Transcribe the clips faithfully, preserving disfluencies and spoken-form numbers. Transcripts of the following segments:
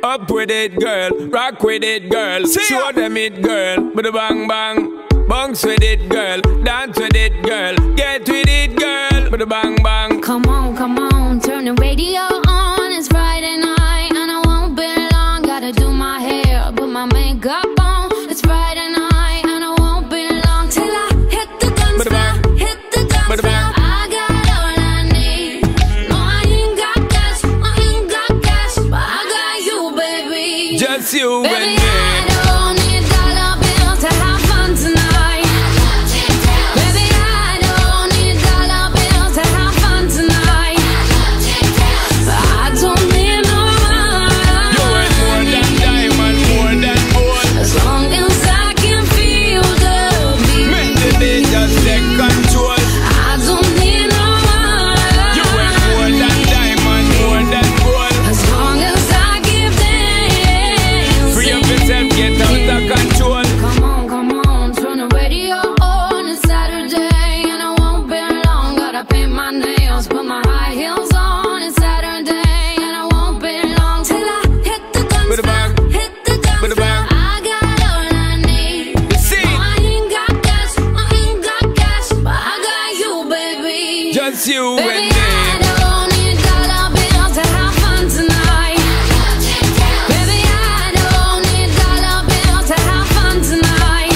Up with it, girl. Rock with it, girl. Show them it, girl. With a bang bang. Bounce with it, girl. Dance with it, girl. Get with it, girl. With a bang bang. Come on, come on. Turn the radio on. It's Friday night and I won't be long. Gotta do my hair, put my makeup on. It's Friday night and I won't be long till I hit the dance floor. Hit the dance floor. I got all I need. No, I ain't got cash. I ain't got cash, but I got you, baby. Just you baby, and me. I don't need dollar bills to have fun tonight. Baby, I don't need dollar bills to have fun tonight. But I don't need no money. You ain't more than diamond, more than gold. As long as I can feel the beat. Make the beat just take control. I don't need no money. You ain't more than diamond, more than gold. As long as I give dance. Free up yourself, get out of control. Come on, come on, turn the radio on. It's Saturday and I won't be long. Gotta paint my nails, put my high heels on. It's Saturday and I won't be long till I hit the dance With a bang. floor. Hit the dance With a floor. bang. I got all I need. You see? No, I ain't got cash, I ain't got cash, but I got you, baby. Just you and Baby, me. I don't need dollar bills to have fun tonight. Baby, I don't need dollar bills to have fun tonight.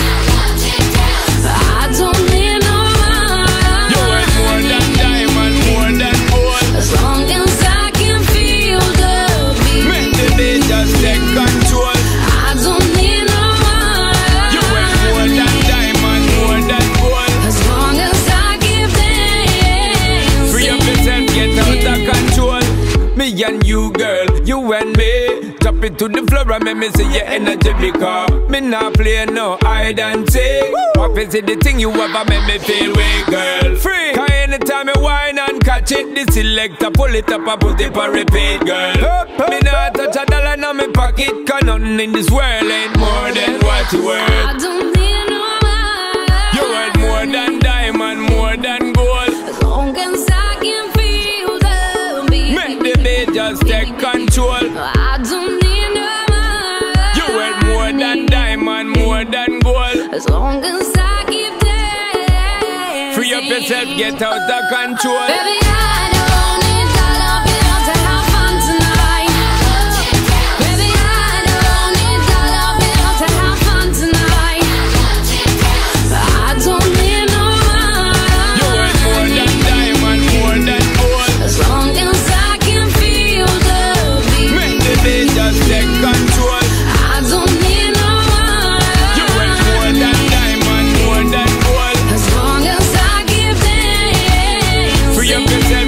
I don't need no money. You ain't more than diamond, more than gold. As long as I can feel the beat. Make the beat just take control. I don't need no money. You ain't more than diamond, more than gold. As long as I give dance. Free up yourself, get out of control. Me and you, girl, you and me. Drop it to the floor and make me see your energy because me not play no hide and seek. What is it the thing you ever make me feel weak, girl? Free. Cause anytime you whine and catch it, the selector pull it up and put it for repeat, girl. Me not touch a dollar in my pocket, cause nothing in this world ain't more than what you worth. I don't need no money. You worth more than diamond, more than gold. As long as I can feel the beat. Make the beat just take control. I don't need no money. You worth more than diamond, more than gold. As long as I keep dancing. Free up yourself, get out of control. Baby, I don't need dollar bills to have fun tonight. Baby, I don't need dollar bills to have fun tonight. I don't need no money. You worth more than diamond, more than gold. As long as I can feel the beat. Make the beat just take control. I don't need no money. You worth more than diamond, more than gold. As long as I give dance. Free up yourself,